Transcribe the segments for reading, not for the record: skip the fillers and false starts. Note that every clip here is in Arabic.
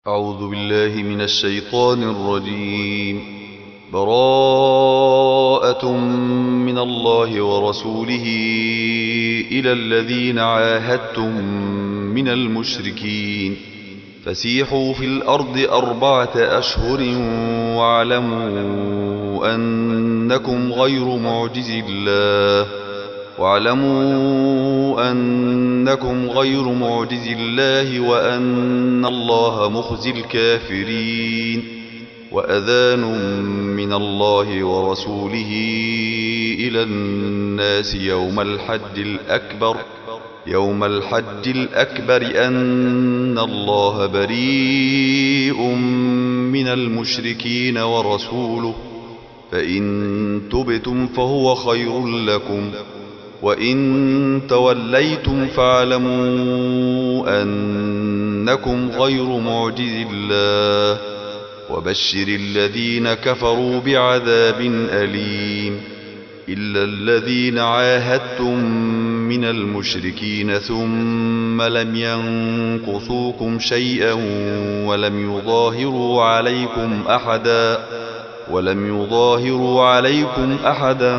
أعوذ بالله من الشيطان الرجيم. براءة من الله ورسوله إلى الذين عاهدتم من المشركين فسيحوا في الأرض 4 أشهر واعلموا أنكم غير معجز الله وأن الله مخزي الكافرين. وأذان من الله ورسوله إلى الناس يوم الحج الأكبر أن الله بريء من المشركين ورسوله، فإن تبتم فهو خير لكم، وإن توليتم فاعلموا أنكم غير معجز الله، وبشر الذين كفروا بعذاب أليم. إلا الذين عاهدتم من المشركين ثم لم ينقصوكم شيئا ولم يظاهروا عليكم أحدا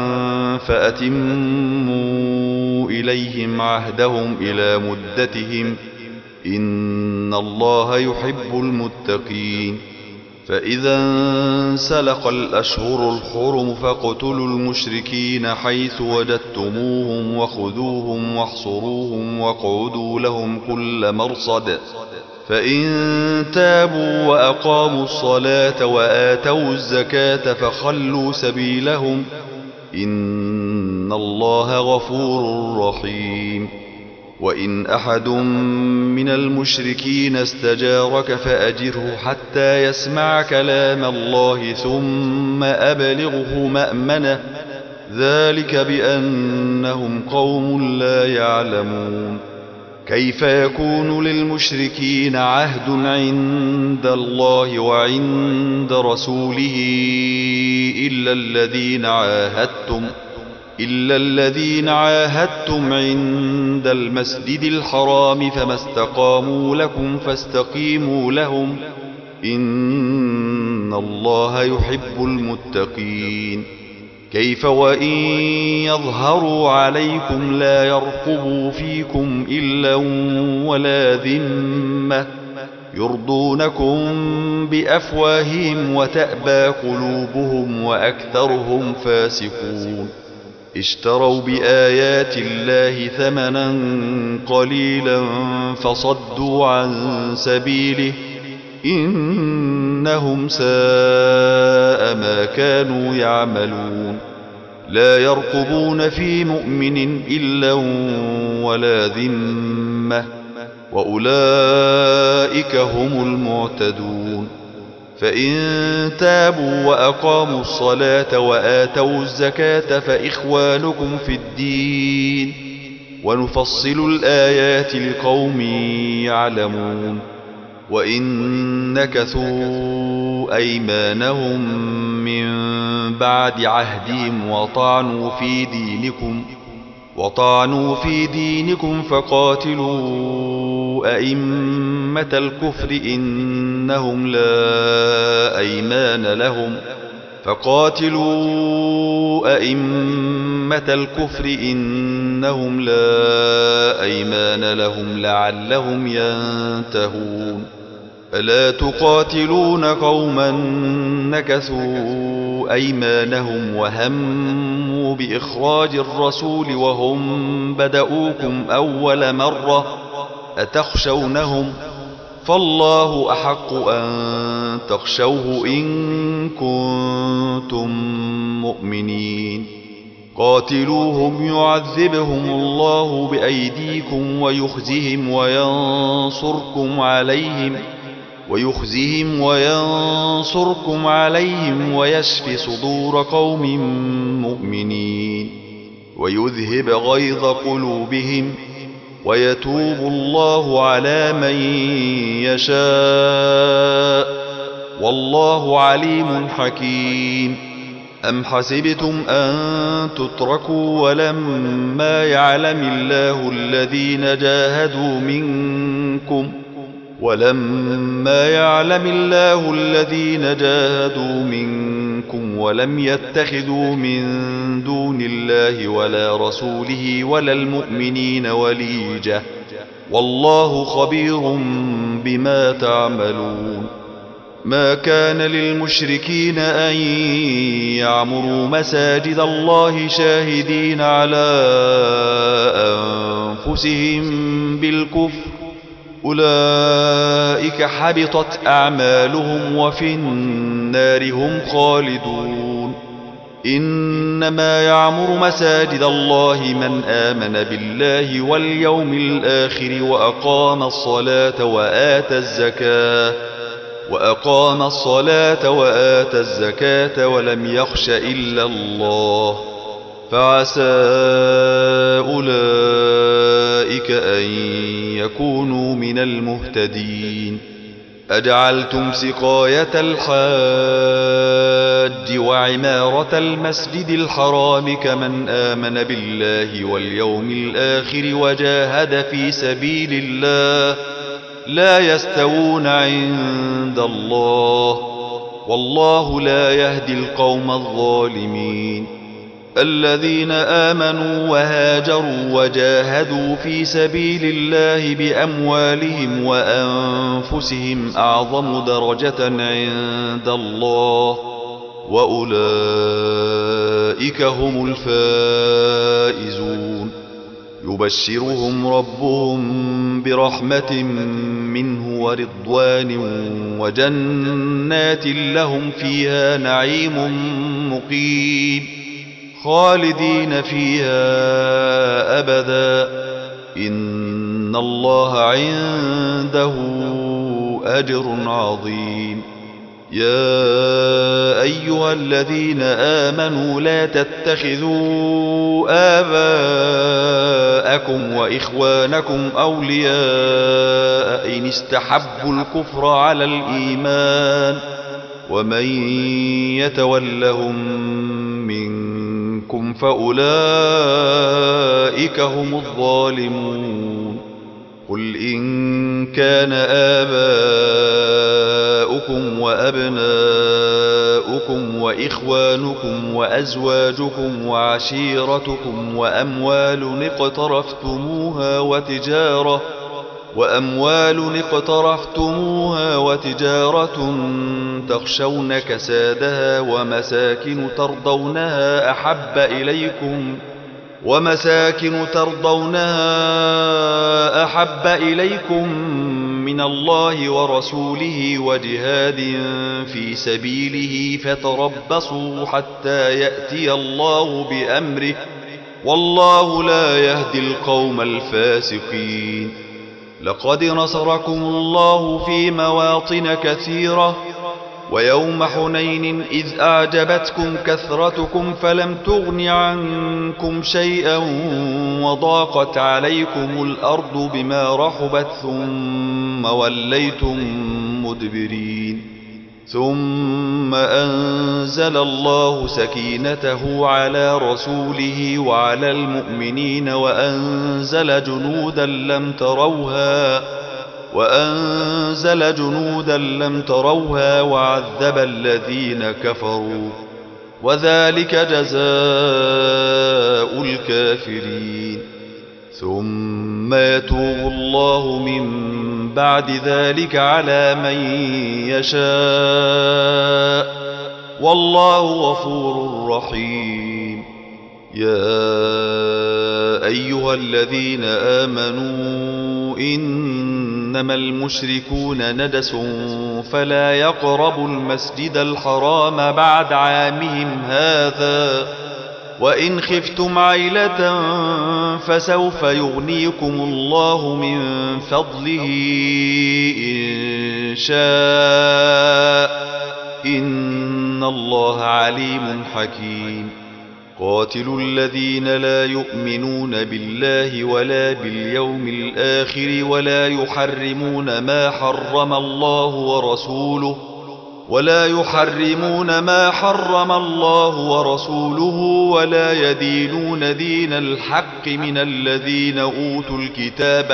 فأتموا إليهم عهدهم إلى مدتهم، إن الله يحب المتقين. فإذا انسلخ الأشهر الحرم فاقتلوا المشركين حيث وجدتموهم وخذوهم واحصروهم واقعدوا لهم كل مرصد، فإن تابوا وأقاموا الصلاة وآتوا الزكاة فخلوا سبيلهم، إن الله غفور رحيم. وإن أحد من المشركين استجارك فأجره حتى يسمع كلام الله ثم أبلغه مأمنه، ذلك بأنهم قوم لا يعلمون. كيف يكون للمشركين عهد عند الله وعند رسوله إلا الذين عاهدتم عند المسجد الحرام، فما استقاموا لكم فاستقيموا لهم، إن الله يحب المتقين. كيف وإن يظهروا عليكم لا يرقبوا فيكم إلا ولا ذمة، يرضونكم بأفواههم وتأبى قلوبهم وأكثرهم فاسقون. اشتروا بآيات الله ثمنا قليلا فصدوا عن سبيله، إنهم ساء ما كانوا يعملون. لا يرقبون في مؤمن إلا ولا ذمة، وأولئك هم المعتدون. فإن تابوا وأقاموا الصلاة وآتوا الزكاة فإخوانكم في الدين، ونفصل الآيات لقوم يعلمون. وإن نكثوا أيمانهم من بعد عهدهم وطعنوا في دينكم فقاتلوا أئمة الكفر إنهم لا أيمان لهم لعلهم ينتهون. ألا تقاتلون قوما نكثوا أيمانهم وهموا بإخراج الرسول وهم بدؤوكم أول مرة، أتخشونهم؟ فالله أحق أن تخشوه إن كنتم مؤمنين. قاتلوهم يعذبهم الله بأيديكم ويخزهم وينصركم عليهم ويشف صدور قوم مؤمنين، ويذهب غيظ قلوبهم، ويتوب الله على من يشاء، والله عليم حكيم. أم حسبتم أن تتركوا ولما يعلم الله الذين جاهدوا منكم ولما يعلم الله الذين جاهدوا منكم ولم يتخذوا من دون الله ولا رسوله ولا المؤمنين وليجة والله خبير بما تعملون. ما كان للمشركين أن يعمروا مساجد الله شاهدين على أنفسهم بالكفر أولئك حبطت أعمالهم وفي النار هم خالدون. إنما يعمر مساجد الله من آمن بالله واليوم الآخر وأقام الصلاة وآتى الزكاة ولم يخش إلا الله فعسى أولئك أن يكونوا من المهتدين. أجعلتم سقاية الحاج وعمارة المسجد الحرام كمن آمن بالله واليوم الآخر وجاهد في سبيل الله لا يستوون عند الله والله لا يهدي القوم الظالمين. الذين آمنوا وهاجروا وجاهدوا في سبيل الله بأموالهم وأنفسهم أعظم درجة عند الله وأولئك هم الفائزون. يبشرهم ربهم برحمة منه ورضوان وجنات لهم فيها نعيم مقيم خالدين فيها أبدا إن الله عنده أجر عظيم. يا أيها الذين آمنوا لا تتخذوا آباءكم وإخوانكم أولياء إن استحبوا الكفر على الإيمان ومن يتولهم منكم فأولئك هم الظالمون. قل إن كان آباؤكم وأبناؤكم وإخوانكم وأزواجكم وعشيرتكم وأموال اقترفتموها وتجارة تخشون كسادها ومساكن ترضونها أحب إليكم من الله ورسوله وجهاد في سبيله فتربصوا حتى يأتي الله بأمره والله لا يهدي القوم الفاسقين. لقد نصركم الله في مواطن كثيرة ويوم حنين إذ أعجبتكم كثرتكم فلم تغن عنكم شيئا وضاقت عليكم الأرض بما رحبت ثم وليتم مدبرين. ثم أنزل الله سكينته على رسوله وعلى المؤمنين وأنزل جنودا لم تروها وعذب الذين كفروا وذلك جزاء الكافرين. ثم يتوب الله من بعد ذلك على من يشاء والله غفور رحيم. يا أيها الذين آمنوا إنما المشركون نجس فلا يقربوا المسجد الحرام بعد عامهم هذا وإن خفتم عيلة فسوف يغنيكم الله من فضله إن شاء إن الله عليم حكيم. قاتلوا الذين لا يؤمنون بالله ولا باليوم الآخر ولا يحرمون ما حرم الله ورسوله ولا يدينون دين الحق بالحق من الذين أوتوا الكتاب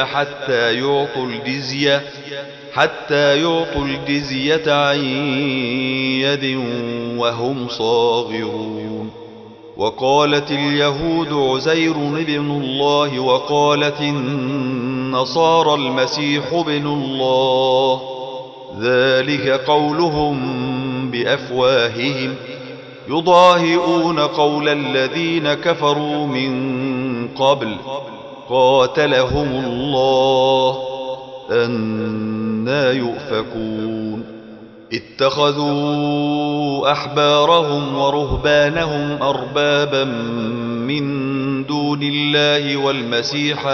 حتى يعطوا الجزية عن يد وهم صاغرون. وقالت اليهود عزير ابن الله وقالت النصارى المسيح ابن الله، ذلك قولهم بأفواههم يضاهئون قول الذين كفروا من قبل قاتلهم الله أنى يؤفكون. اتخذوا أحبارهم ورهبانهم أربابا من دون الله والمسيح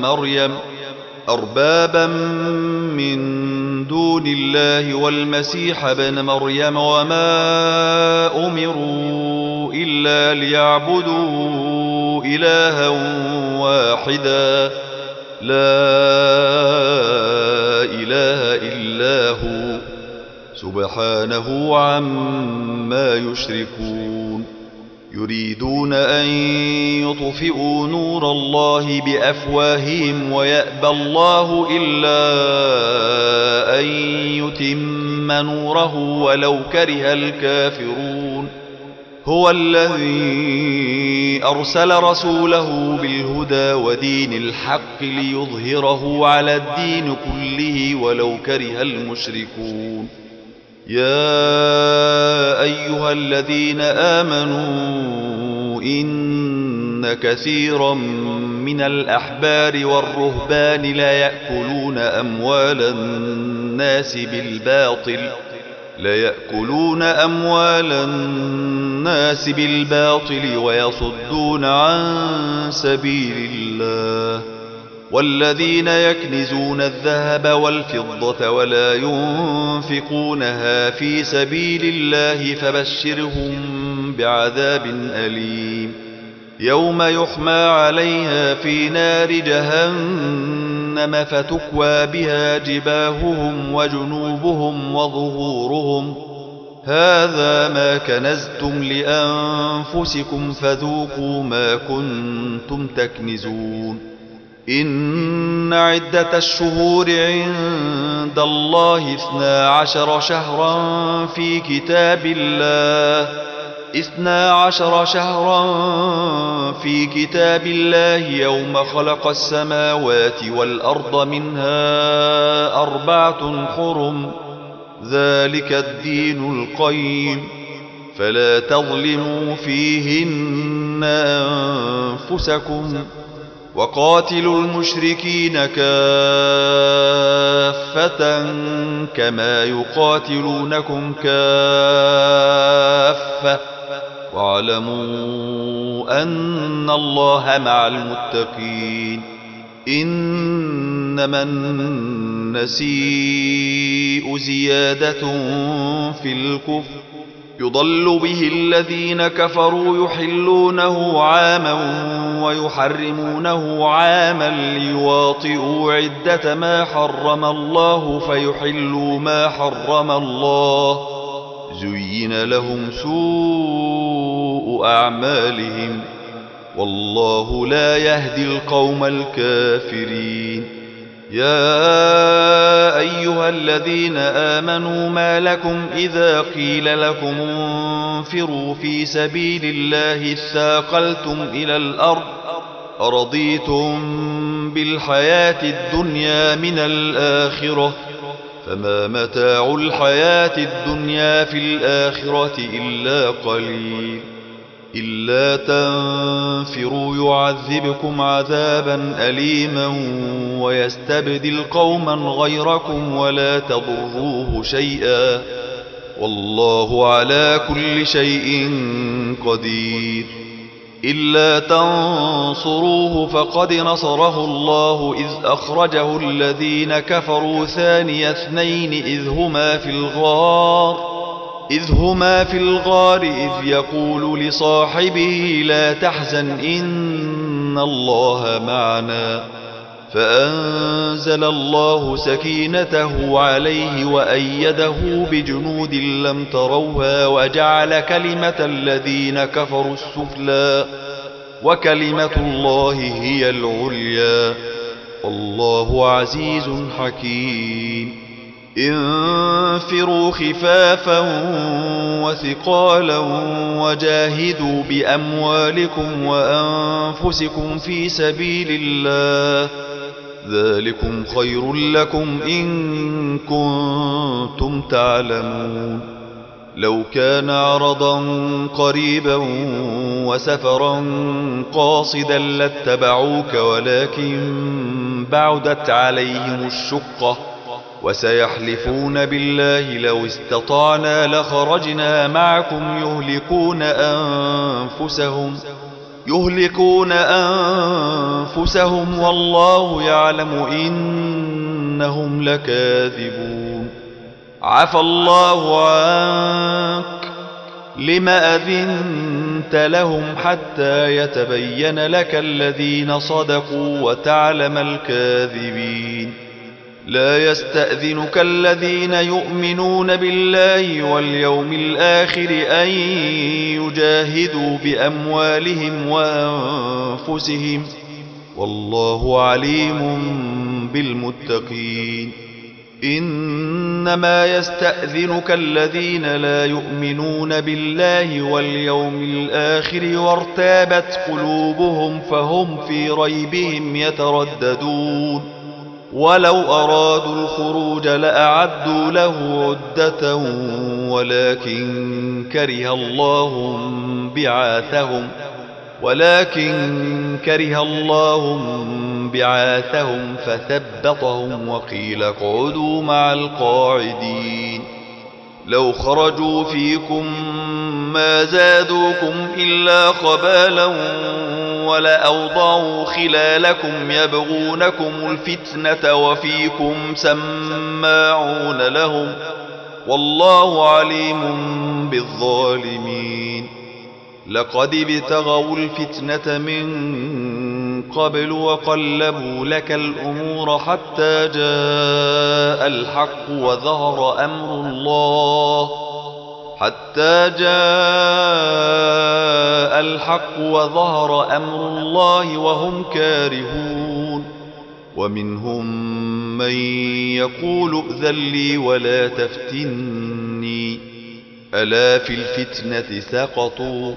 ابن مريم وما أمروا إلا ليعبدوا إلها واحدا لا إله إلا هو سبحانه عما يشركون. يريدون أن يطفئوا نور الله بأفواههم ويأبى الله إلا أن يتم نوره ولو كره الكافرون. هو الذي أرسل رسوله بالهدى ودين الحق ليظهره على الدين كله ولو كره المشركون. يا أيها الذين آمنوا إن كثيرا من الأحبار والرهبان لا يأكلون أموال الناس بالباطل ويصدون عن سبيل الله، والذين يكنزون الذهب والفضة ولا ينفقونها في سبيل الله فبشرهم بعذاب أليم يوم يحمى عليها في نار جهنم فتكوى بها جباههم وجنوبهم وظهورهم هذا ما كنزتم لأنفسكم فذوقوا ما كنتم تكنزون. إن عدة الشهور عند الله 12 شهرا في كتاب الله يوم خلق السماوات والأرض منها 4 حرم ذلك الدين القيم فلا تظلموا فيهن أنفسكم وقاتلوا المشركين كافة كما يقاتلونكم كافة واعلموا أن الله مع المتقين. إنما النسيء زيادة في الكفر يضل به الذين كفروا يحلونه عاما ويحرمونه عاما ليواطئوا عدة ما حرم الله فيحلوا ما حرم الله زين لهم سوء أعمالهم والله لا يهدي القوم الكافرين. يا أيها الذين آمنوا ما لكم إذا قيل لكم انفروا في سبيل الله اثاقلتم إلى الأرض أرضيتم بالحياة الدنيا من الآخرة فما متاع الحياة الدنيا في الآخرة إلا قليل. إلا تنفروا يعذبكم عذابا أليما ويستبدل قوما غيركم ولا تضروه شيئا والله على كل شيء قدير. إلا تنصروه فقد نصره الله إذ أخرجه الذين كفروا ثاني اثنين إذ هما في الغار إذ يقول لصاحبه لا تحزن إن الله معنا فأنزل الله سكينته عليه وأيده بجنود لم تروها وجعل كلمة الذين كفروا السفلى وكلمة الله هي العليا والله عزيز حكيم انفروا خفافا وثقالا وجاهدوا بأموالكم وأنفسكم في سبيل الله ذلكم خير لكم إن كنتم تعلمون لو كان عرضا قريبا وسفرا قاصدا لاتبعوك ولكن بعدت عليهم الشقة وسيحلفون بالله لو استطعنا لخرجنا معكم يهلكون أنفسهم والله يعلم إنهم لكاذبون عفى الله عنك لم أذنت لهم حتى يتبين لك الذين صدقوا وتعلم الكاذبين لا يستأذنك الذين يؤمنون بالله واليوم الآخر أن يجاهدوا بأموالهم وأنفسهم والله عليم بالمتقين إنما يستأذنك الذين لا يؤمنون بالله واليوم الآخر وارتابت قلوبهم فهم في ريبهم يترددون ولو أرادوا الخروج لأعدوا له عدة ولكن كره الله بعاثهم فثبطهم وقيل اقعدوا مع القاعدين لو خرجوا فيكم ما زادوكم إلا خبالا ولأوضعوا خلالكم يبغونكم الفتنة وفيكم سماعون لهم والله عليم بالظالمين لقد ابتغوا الفتنة من قبل وقلبوا لك الأمور حتى جاء الحق وظهر أمر الله وهم كارهون ومنهم من يقول ائذن لي ولا تفتني ألا في الفتنة سقطوا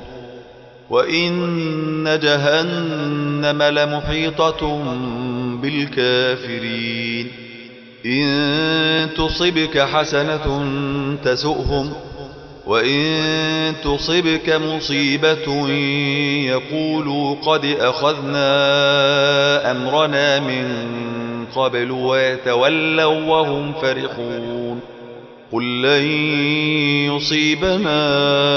وإن جهنم لمحيطة بالكافرين إن تصبك حسنة تسؤهم وإن تصبك مصيبة يقولوا قد أخذنا أمرنا من قبل ويتولوا وهم فرحون قل لن يصيبنا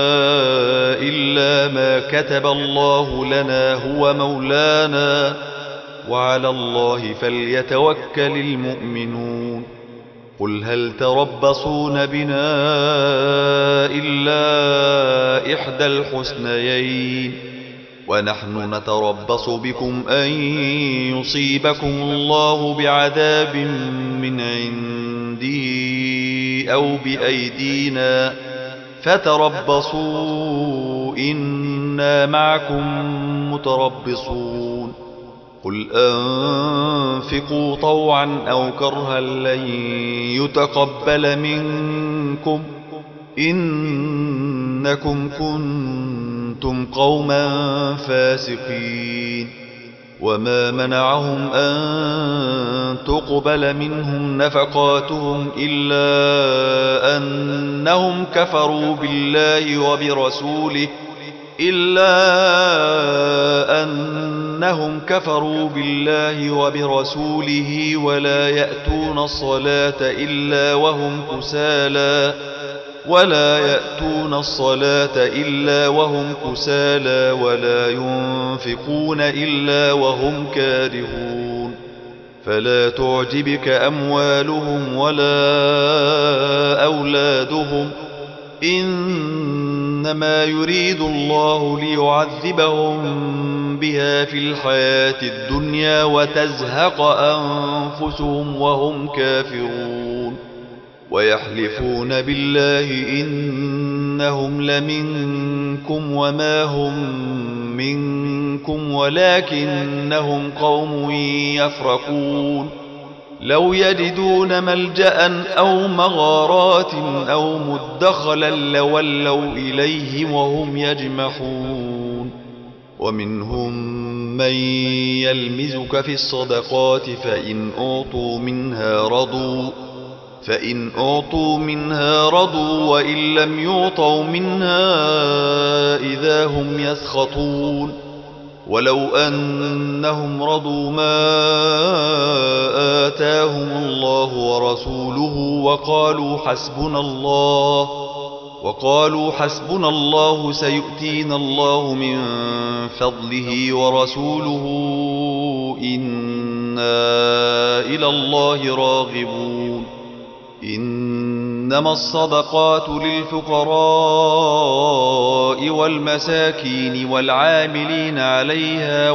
إلا ما كتب الله لنا هو مولانا وعلى الله فليتوكل المؤمنون قل هل تربصون بنا إلا إحدى الحسنيين ونحن نتربص بكم أن يصيبكم الله بعذاب من عنده أو بأيدينا فتربصوا إنا معكم متربصون قل أنفقوا طوعا أو كرها لن يتقبل منكم إنكم كنتم قوما فاسقين وما منعهم أن تقبل منهم نفقاتهم إلا أنهم كفروا بالله وبرسوله ولا يأتون الصلاة إلا وهم كسالى ولا ينفقون إلا وهم كارهون فلا تعجبك أموالهم ولا أولادهم إنما يريد الله ليعذبهم بها في الحياة الدنيا وتزهق أنفسهم وهم كافرون ويحلفون بالله إنهم لمنكم وما هم منكم منكم ولكنهم قوم يفرقون لو يجدون ملجأ أو مغارات أو مدخلا لولوا إليه وهم يجمحون ومنهم من يلمزك في الصدقات فإن أعطوا منها رضوا وإن لم يعطوا منها إذا هم يسخطون ولو أنهم رضوا ما آتاهم الله ورسوله وقالوا حسبنا الله سيؤتينا الله من فضله ورسوله إنا إلى الله راغبون إنما الصدقات للفقراء والمساكين والعاملين عليها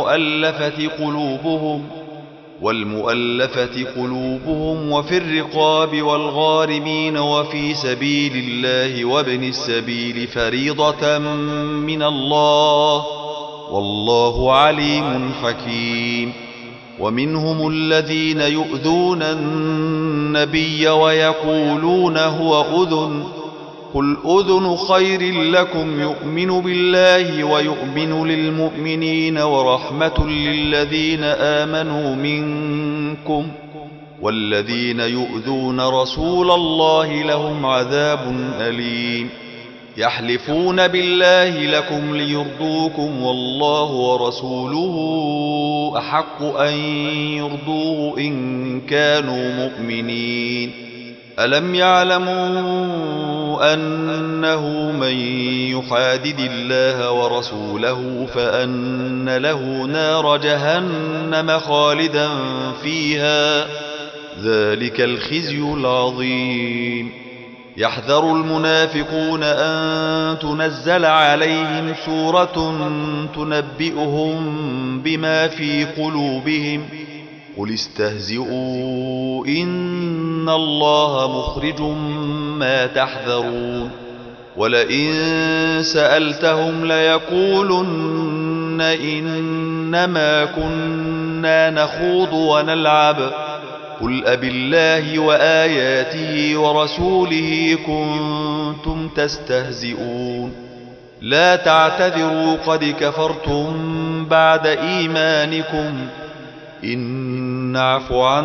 والمؤلفة قلوبهم وفي الرقاب والغارمين وفي سبيل الله وابن السبيل فريضة من الله والله عليم حكيم ومنهم الذين يؤذون النبي ويقولون هو أذن قل أذن خير لكم يؤمن بالله ويؤمن للمؤمنين ورحمة للذين آمنوا منكم والذين يؤذون رسول الله لهم عذاب أليم يحلفون بالله لكم ليرضوكم والله ورسوله أحق أن يرضوه إن كانوا مؤمنين ألم يعلموا أنه من يحادد الله ورسوله فأن له نار جهنم خالدا فيها ذلك الخزي العظيم يحذر المنافقون أن تنزل عليهم سورة تنبئهم بما في قلوبهم قل استهزئوا إن الله مخرج ما تحذرون ولئن سألتهم ليقولن إنما كنا نخوض ونلعب قل أبالله وآياته ورسوله كنتم تستهزئون لا تعتذروا قد كفرتم بعد إيمانكم إن نعف عن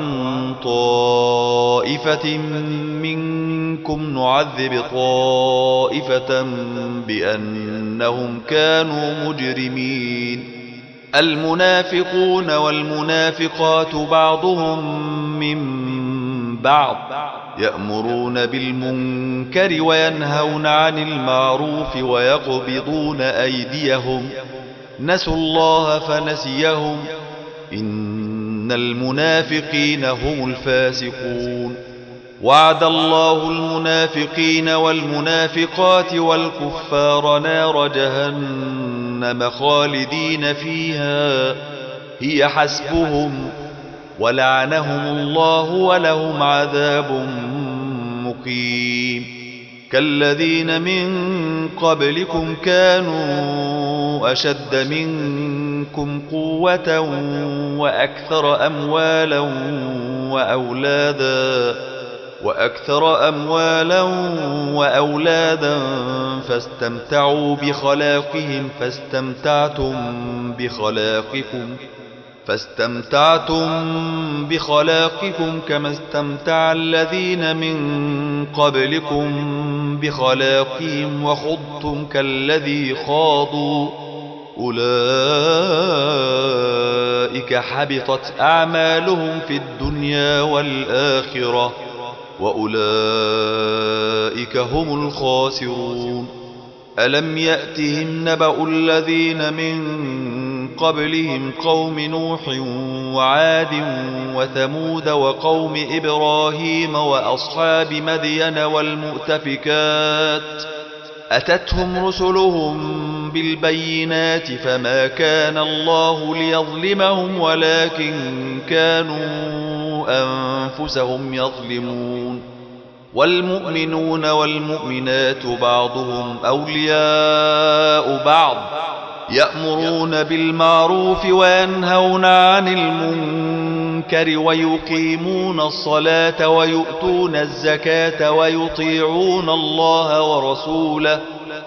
طائفة منكم نعذب طائفة بأنهم كانوا مجرمين المنافقون والمنافقات بعضهم من بعض يأمرون بالمنكر وينهون عن المعروف ويقبضون أيديهم نسوا الله فنسيهم إن المنافقين هم الفاسقون وعد الله المنافقين والمنافقات والكفار نار جهنم خالدين فيها هي حسبهم ولعنهم الله ولهم عذاب مقيم كالذين من قبلكم كانوا أشد منكم قوة وأكثر أموالا وأولادا فاستمتعوا فاستمتعتم بخلاقكم كما استمتع الذين من قبلكم بخلاقهم وخضتم كالذي خاضوا أولئك حبطت أعمالهم في الدنيا والآخرة وأولئك هم الخاسرون ألم يأتهم نبأ الذين من قبلهم قوم نوح وعاد وثمود وقوم إبراهيم وأصحاب مدين والمؤتفكات أتتهم رسلهم بالبينات فما كان الله ليظلمهم ولكن كانوا أنفسهم يظلمون والمؤمنون والمؤمنات بعضهم أولياء بعض يأمرون بالمعروف وينهون عن المنكر ويقيمون الصلاة ويؤتون الزكاة ويطيعون الله ورسوله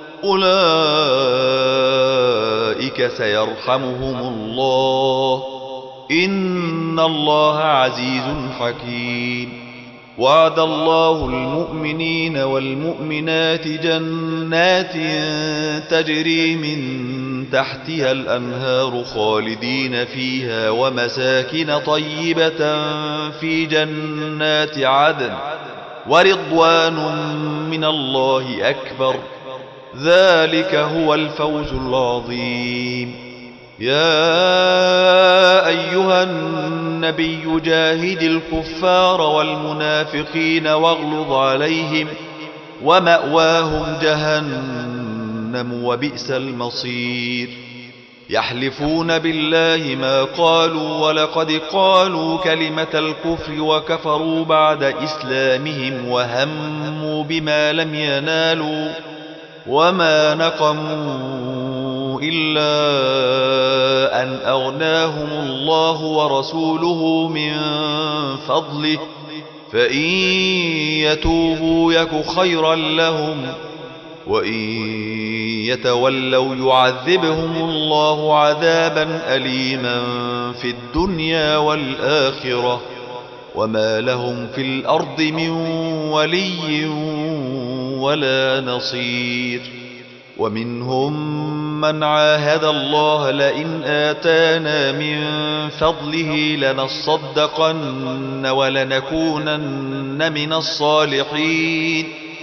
أولئك سيرحمهم الله إن الله عزيز حكيم. وعد الله المؤمنين والمؤمنات جنات تجري من تحتها الأنهار خالدين فيها ومساكن طيبة في جنات عدن ورضوان من الله أكبر ذلك هو الفوز العظيم. يا أيها النبي جاهد الكفار والمنافقين واغلظ عليهم ومأواهم جهنم وبئس المصير. يحلفون بالله ما قالوا ولقد قالوا كلمة الكفر وكفروا بعد إسلامهم وهموا بما لم ينالوا وما نقموا إلا أن أغناهم الله ورسوله من فضله فإن يتوبوا يك خيرا لهم وإن يتولوا يعذبهم الله عذابا أليما في الدنيا والآخرة وما لهم في الأرض من ولي ولا نصير. ومنهم من عاهد الله لئن آتانا من فضله لنصدقن ولنكونن من الصالحين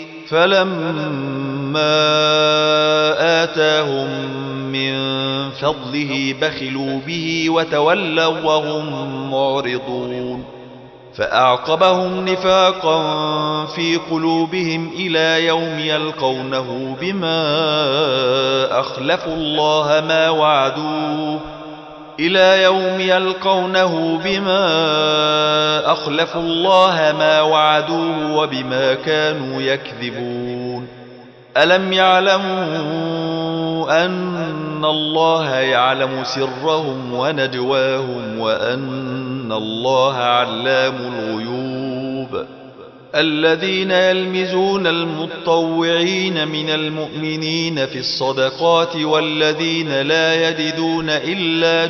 فلما آتاهم من فضله بخلوا به وتولوا وهم معرضون فأعقبهم نفاقا في قلوبهم إلى يوم يلقونه بما أخلفوا الله ما وعدوه وبما كانوا يكذبون. ألم يعلموا أن الله يعلم سرهم ونجواهم وأن الله علام الغيوب. الذين يلمزون المطوعين من المؤمنين في الصدقات والذين لا يجدون إلا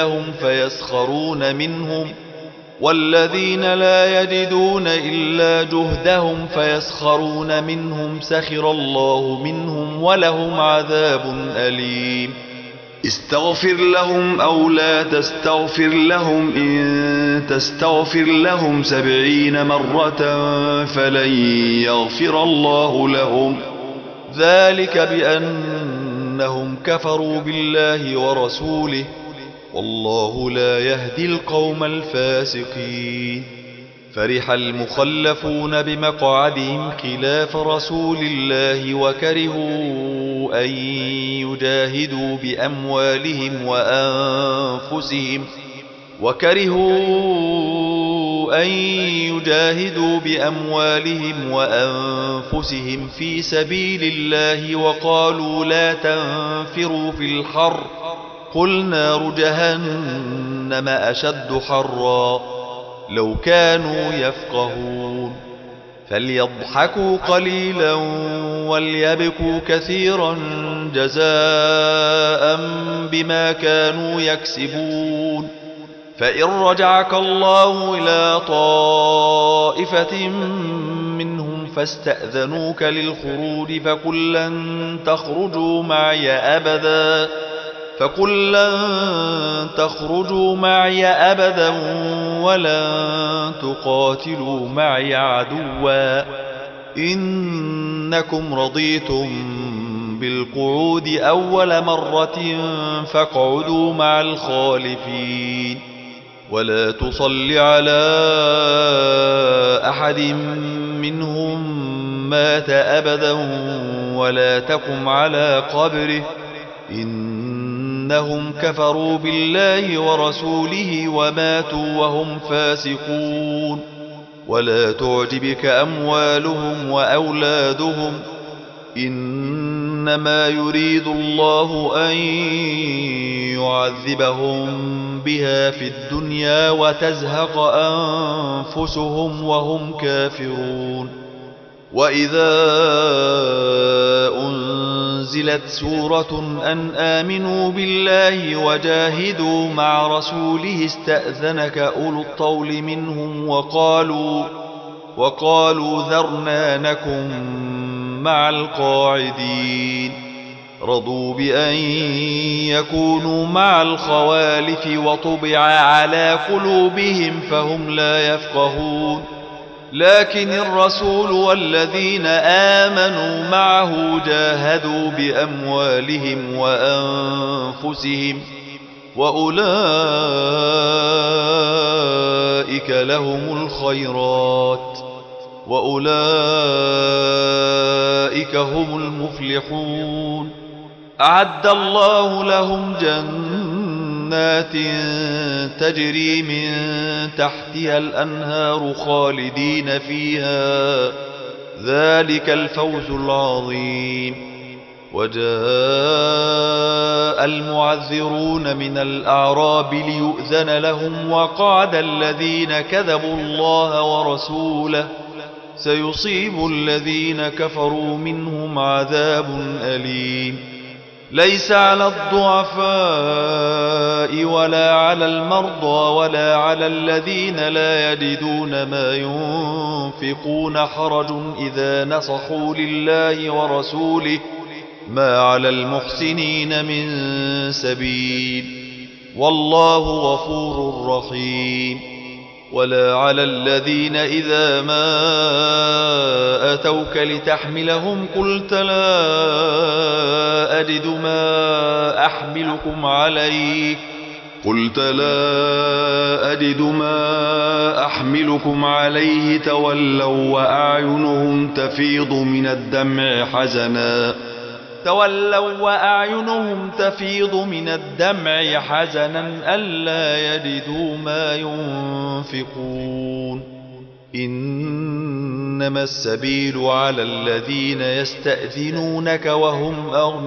جهدهم فيسخرون منهم سخر الله منهم ولهم عذاب أليم. استغفر لهم أو لا تستغفر لهم إن تستغفر لهم 70 مرة فلن يغفر الله لهم ذلك بأنهم كفروا بالله ورسوله والله لا يهدي القوم الفاسقين. فرح المخلفون بمقعدهم خلاف رسول الله وكرهوا أن يجاهدوا بأموالهم وأنفسهم في سبيل الله وقالوا لا تنفروا في الحر قل نار جهنم أشد حرا لو كانوا يفقهون. فليضحكوا قليلا وليبكوا كثيرا جزاء بما كانوا يكسبون. فإن رجعك الله إلى طائفة منهم فاستأذنوك للخروج فقل لن تخرجوا معي أبدا ولن تقاتلوا معي عدوا إنكم رضيتم بالقعود أول مرة فاقعدوا مع الخالفين. ولا تصل على أحد منهم مات أبدا ولا تقم على قبره إنهم كفروا بالله ورسوله وماتوا وهم فاسقون. ولا تعجبك أموالهم وأولادهم إنما إنما يريد الله أن يعذبهم بها في الدنيا وتزهق أنفسهم وهم كافرون. وإذا أنزلت سورة أن آمنوا بالله وجاهدوا مع رسوله استأذنك أولو الطول منهم وقالوا ذرنا نكن مع القاعدين. رضوا بأن يكونوا مع الخوالف وطبع على قلوبهم فهم لا يفقهون. لكن الرسول والذين آمنوا معه جاهدوا بأموالهم وأنفسهم وأولئك لهم الخيرات وأولئك هم المفلحون. أعد الله لهم جنات تجري من تحتها الأنهار خالدين فيها، ذلك الفوز العظيم. وجاء المعذرون من الأعراب ليؤذن لهم وقعد الذين كذبوا الله ورسوله سيصيب الذين كفروا منهم عذاب أليم. ليس على الضعفاء ولا على المرضى ولا على الذين لا يجدون ما ينفقون حرج إذا نصحوا لله ورسوله ما على المحسنين من سبيل والله غفور رحيم. ولا على الذين إذا ما أتوك لتحملهم قلت لا أجد ما أحملكم عليه تولوا وأعينهم تفيض من الدمع حزنا ألا يجدوا ما ينفقون. إنما السبيل على الذين يستأذنونك وهم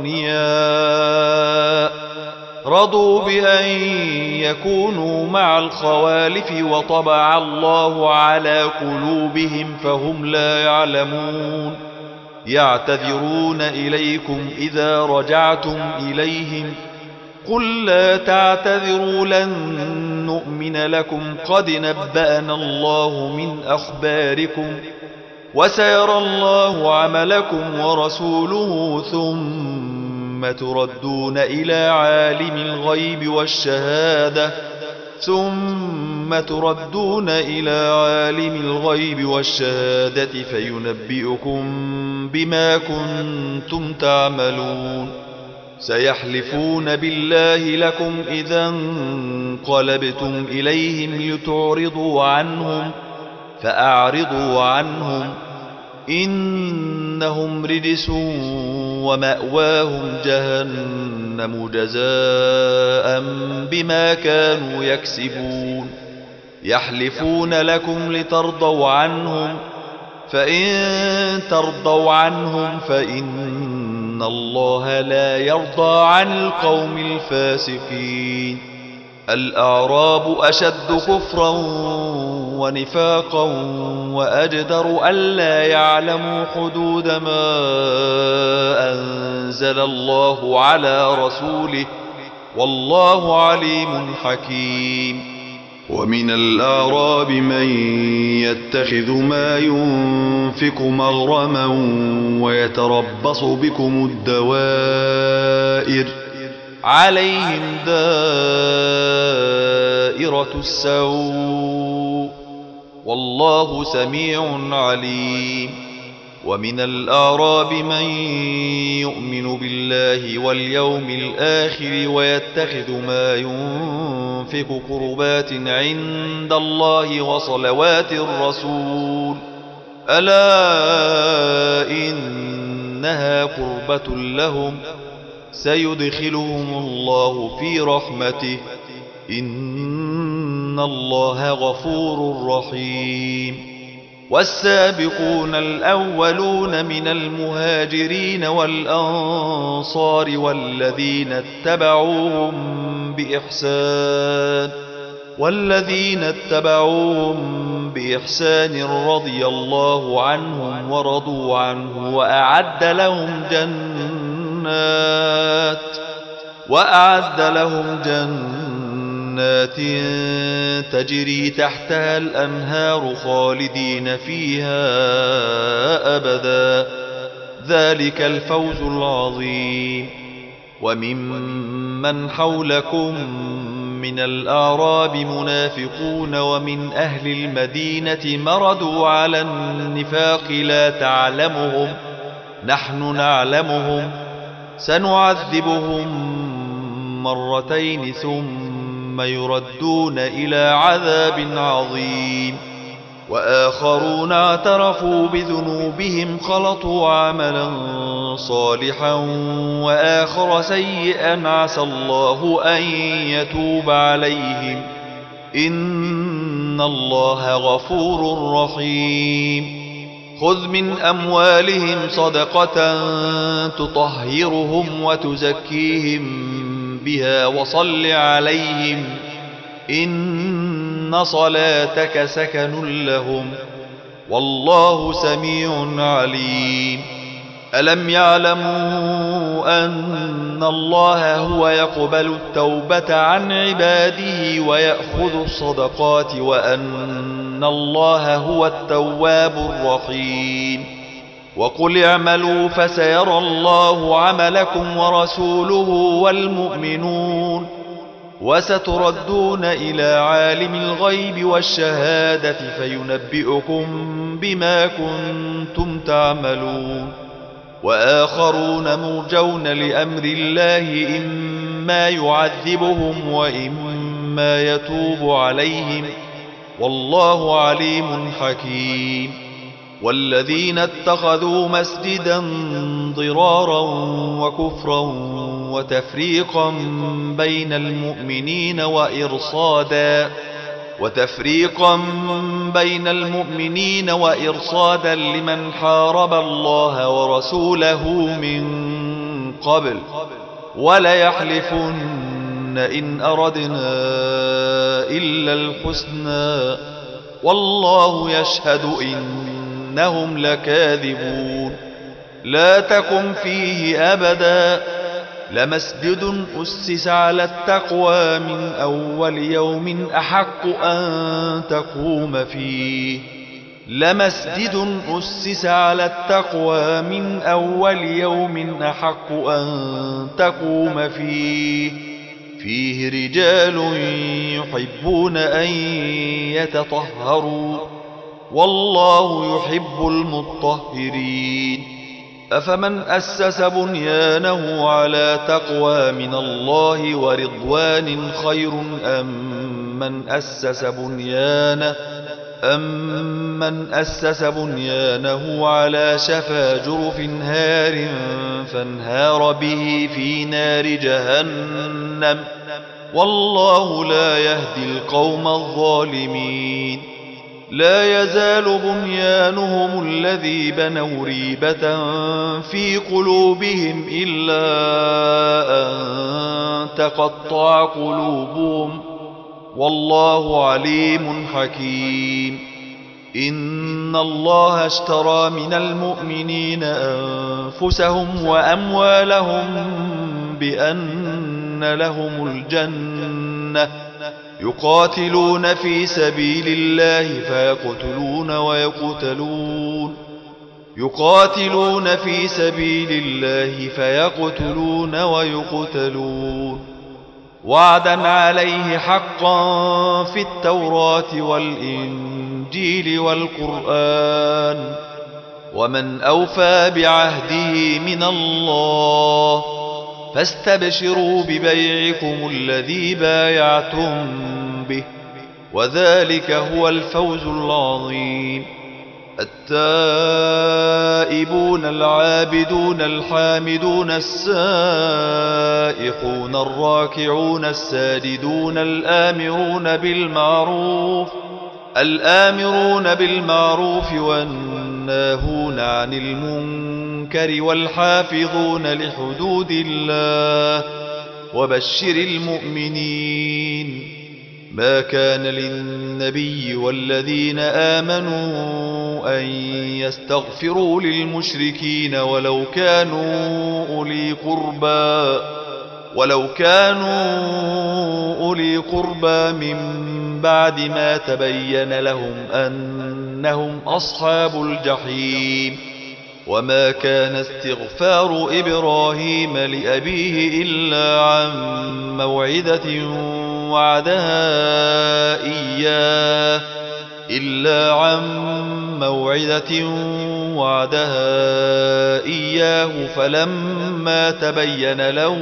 أغنياء رضوا بأن يكونوا مع الخوالف وطبع الله على قلوبهم فهم لا يعلمون. يعتذرون إليكم إذا رجعتم إليهم قل لا تعتذروا لن نؤمن لكم قد نبأنا الله من أخباركم وسيرى الله عملكم ورسوله ثم تردون إلى عالم الغيب والشهادة فينبئكم بما كنتم تعملون. سيحلفون بالله لكم إذا انقلبتم إليهم لتعرضوا عنهم فأعرضوا عنهم إنهم رجس ومأواهم جهنم جزاء بما كانوا يكسبون. يحلفون لكم لترضوا عنهم فإن ترضوا عنهم فإن الله لا يرضى عن القوم الفاسقين. الأعراب أشد كفرا ونفاقا وأجدر ألا يعلموا حدود ما أنزل الله على رسوله والله عليم حكيم. ومن الأعراب من يتخذ ما ينفق مغرما ويتربص بكم الدوائر عليهم دائرة السوء والله سميع عليم. ومن الأعراب من يؤمن بالله واليوم الآخر ويتخذ ما ينفق قربات عند الله وصلوات الرسول ألا إنها قربة لهم سيدخلهم الله في رحمته إن الله غفور رحيم. والسابقون الأولون من المهاجرين والأنصار والذين اتبعوهم بإحسان رضي الله عنهم ورضوا عنه وأعد لهم جنات تجري تحتها الأنهار خالدين فيها أبدا، ذلك الفوز العظيم. وممن حولكم من الأعراب منافقون ومن أهل المدينة مردوا على النفاق لا تعلمهم نحن نعلمهم سنعذبهم مرتين ثم يردون إلى عذاب عظيم. وآخرون اعترفوا بذنوبهم خلطوا عملا صالحا وآخر سيئا عسى الله أن يتوب عليهم إن الله غفور رحيم. خذ من أموالهم صدقة تطهرهم وتزكيهم بها وصل عليهم إن صلاتك سكن لهم والله سميع عليم. ألم يعلموا أن الله هو يقبل التوبة عن عباده ويأخذ الصدقات وأن الله هو التواب الرحيم. وقل اعملوا فسيرى الله عملكم ورسوله والمؤمنون وستردون إلى عالم الغيب والشهادة فينبئكم بما كنتم تعملون. وآخرون مرجون لأمر الله إما يعذبهم وإما يتوب عليهم والله عليم حكيم. والذين اتخذوا مسجدا ضرارا وكفرا وتفريقا بين المؤمنين وإرصادا لمن حارب الله ورسوله من قبل وليحلفن إن أردنا إلا الحسنى والله يشهد إنهم لكاذبون. لا تقم فيه أبدا لمسجد أسس على التقوى من أول يوم أحق أن تقوم فيه فيه رجال يحبون أن يتطهروا والله يحب المطهرين. أفمن أسس بنيانه على تقوى من الله ورضوان خير أم من أسس بنيانه على شفا جرف هار فانهار به في نار جهنم والله لا يهدي القوم الظالمين. لا يزال بنيانهم الذي بنوا ريبة في قلوبهم إلا أن تقطع قلوبهم والله عليم حكيم. إن الله اشترى من المؤمنين أنفسهم وأموالهم بأن لهم الجنة يقاتلون في سبيل الله فيقتلون ويقتلون وعدا عليه حقا في التوراة والإنجيل والقرآن ومن أوفى بعهده من الله فاستبشروا ببيعكم الذي بايعتم به وذلك هو الفوز العظيم. التائبون العابدون الحامدون السائحون الراكعون الساجدون الآمرون بالمعروف الآمرون بالمعروف والناهون عن المنكر والحافظون لحدود الله وبشر المؤمنين. ما كان للنبي والذين آمنوا أن يستغفروا للمشركين ولو كانوا أولي قربى من بعد ما تبين لهم أنهم أصحاب الجحيم. وما كان استغفار إبراهيم لأبيه إلا عن موعدة وعدها إياه فلما تبين له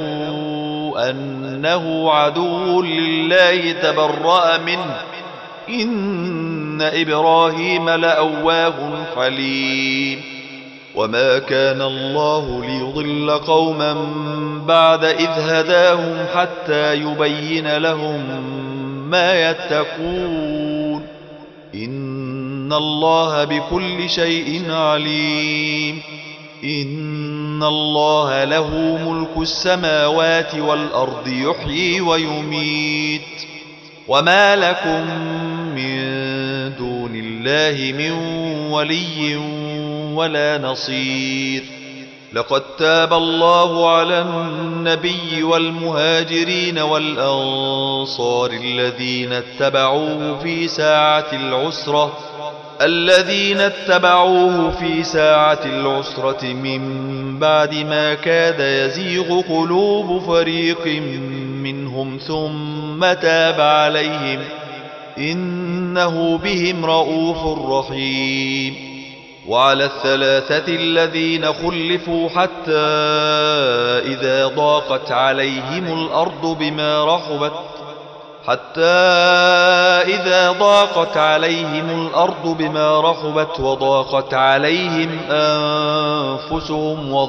أنه عدو لله تبرأ منه إن إبراهيم لأواه حليم. وما كان الله ليضل قوما بعد إذ هداهم حتى يبين لهم ما يتقون إن الله بكل شيء عليم. إن الله له ملك السماوات والأرض يحيي ويميت. وما لكم من دون الله من ولي ولا نصير. لقد تاب الله على النبي والمهاجرين والأنصار الذين اتبعوه في ساعة العسرة من بعد ما كاد يزيغ قلوب فريق منهم ثم تاب عليهم إنه بهم رؤوف رحيم. وعلى الثلاثة الذين خلفوا حتى إذا ضاقت عليهم الأرض بما رحبت وضاقت عليهم أنفسهم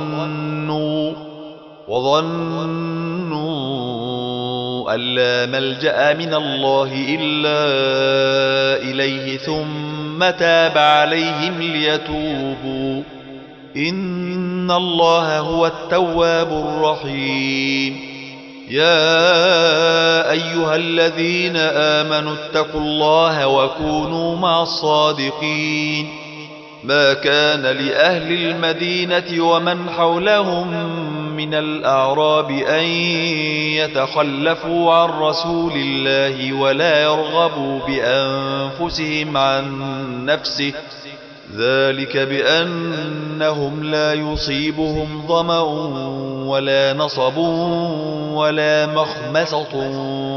وظنوا أن لا ملجأ من الله إلا إليه ثم تاب عليهم ليتوبوا إن الله هو التواب الرحيم. يا أيها الذين آمنوا اتقوا الله وكونوا مع الصادقين. ما كان لأهل المدينة ومن حولهم من الأعراب أن يتخلفوا عن رسول الله ولا يرغبوا بأنفسهم عن نفسه ذلك بأنهم لا يصيبهم ظمأ ولا نصب ولا مخمصة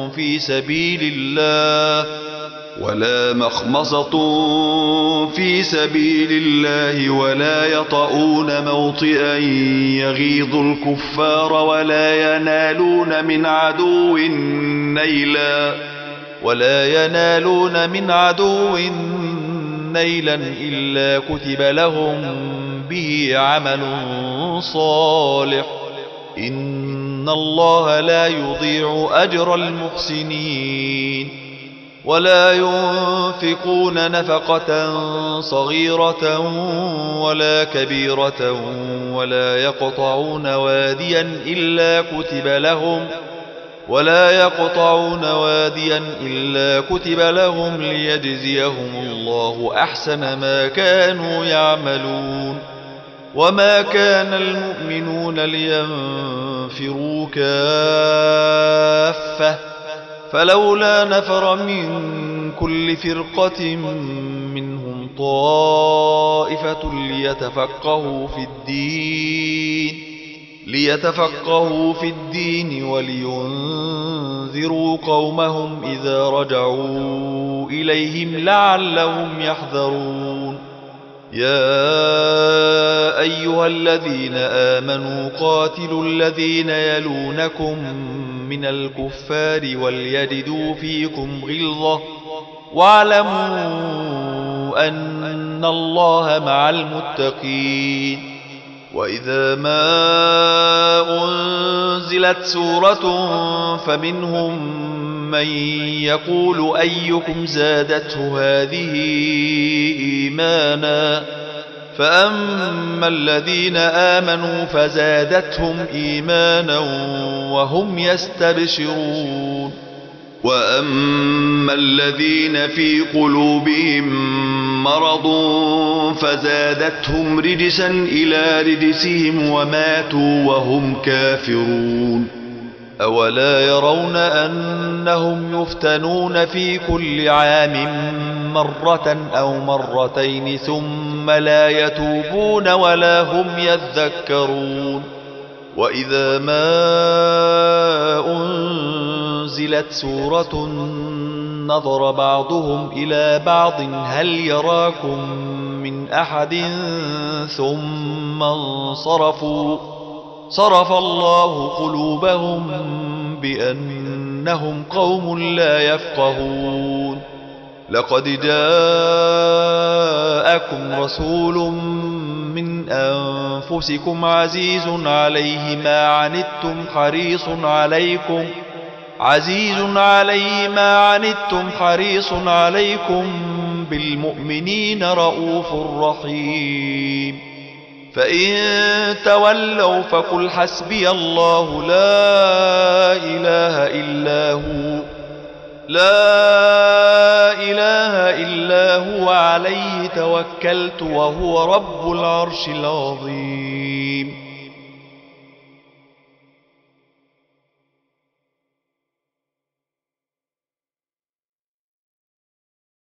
في سبيل الله ولا يطؤون موطئا يغيظ الكفار ولا ينالون من عدو نيلا إلا كتب لهم به عمل صالح إن الله لا يضيع أجر المحسنين. ولا ينفقون نفقة صغيرة ولا كبيرة ولا يقطعون واديا إلا كتب لهم ليجزيهم الله أحسن ما كانوا يعملون. وما كان المؤمنون لينفروا كافة فلولا نفر من كل فرقة منهم طائفة ليتفقهوا في الدين ولينذروا قومهم إذا رجعوا إليهم لعلهم يحذرون. يا أيها الذين آمنوا قاتلوا الذين يلونكم من الكفار وليجدوا فيكم غلظة واعلموا أن الله مع المتقين. وإذا ما أنزلت سورة فمنهم من يقول أيكم زادته هذه إيمانا فأما الذين آمنوا فزادتهم إيمانا وهم يستبشرون وأما الذين في قلوبهم مرض فزادتهم رجسا إلى رجسهم وماتوا وهم كافرون أولا يرون أنهم يفتنون في كل عام مرة أو مرتين ثم لا يتوبون ولا هم يذكرون وإذا ما أنزلت سورة نظر بعضهم إلى بعض هل يراكم من أحد ثم انصرفوا صرف الله قلوبهم بأنهم قوم لا يفقهون لقد جاءكم رسول من أنفسكم عزيز عليه ما عنتم حريص عليكم بالمؤمنين رؤوف رحيم فإن تولوا فقل حسبي الله لا إله إلا هو عليه توكلت وهو رب العرش العظيم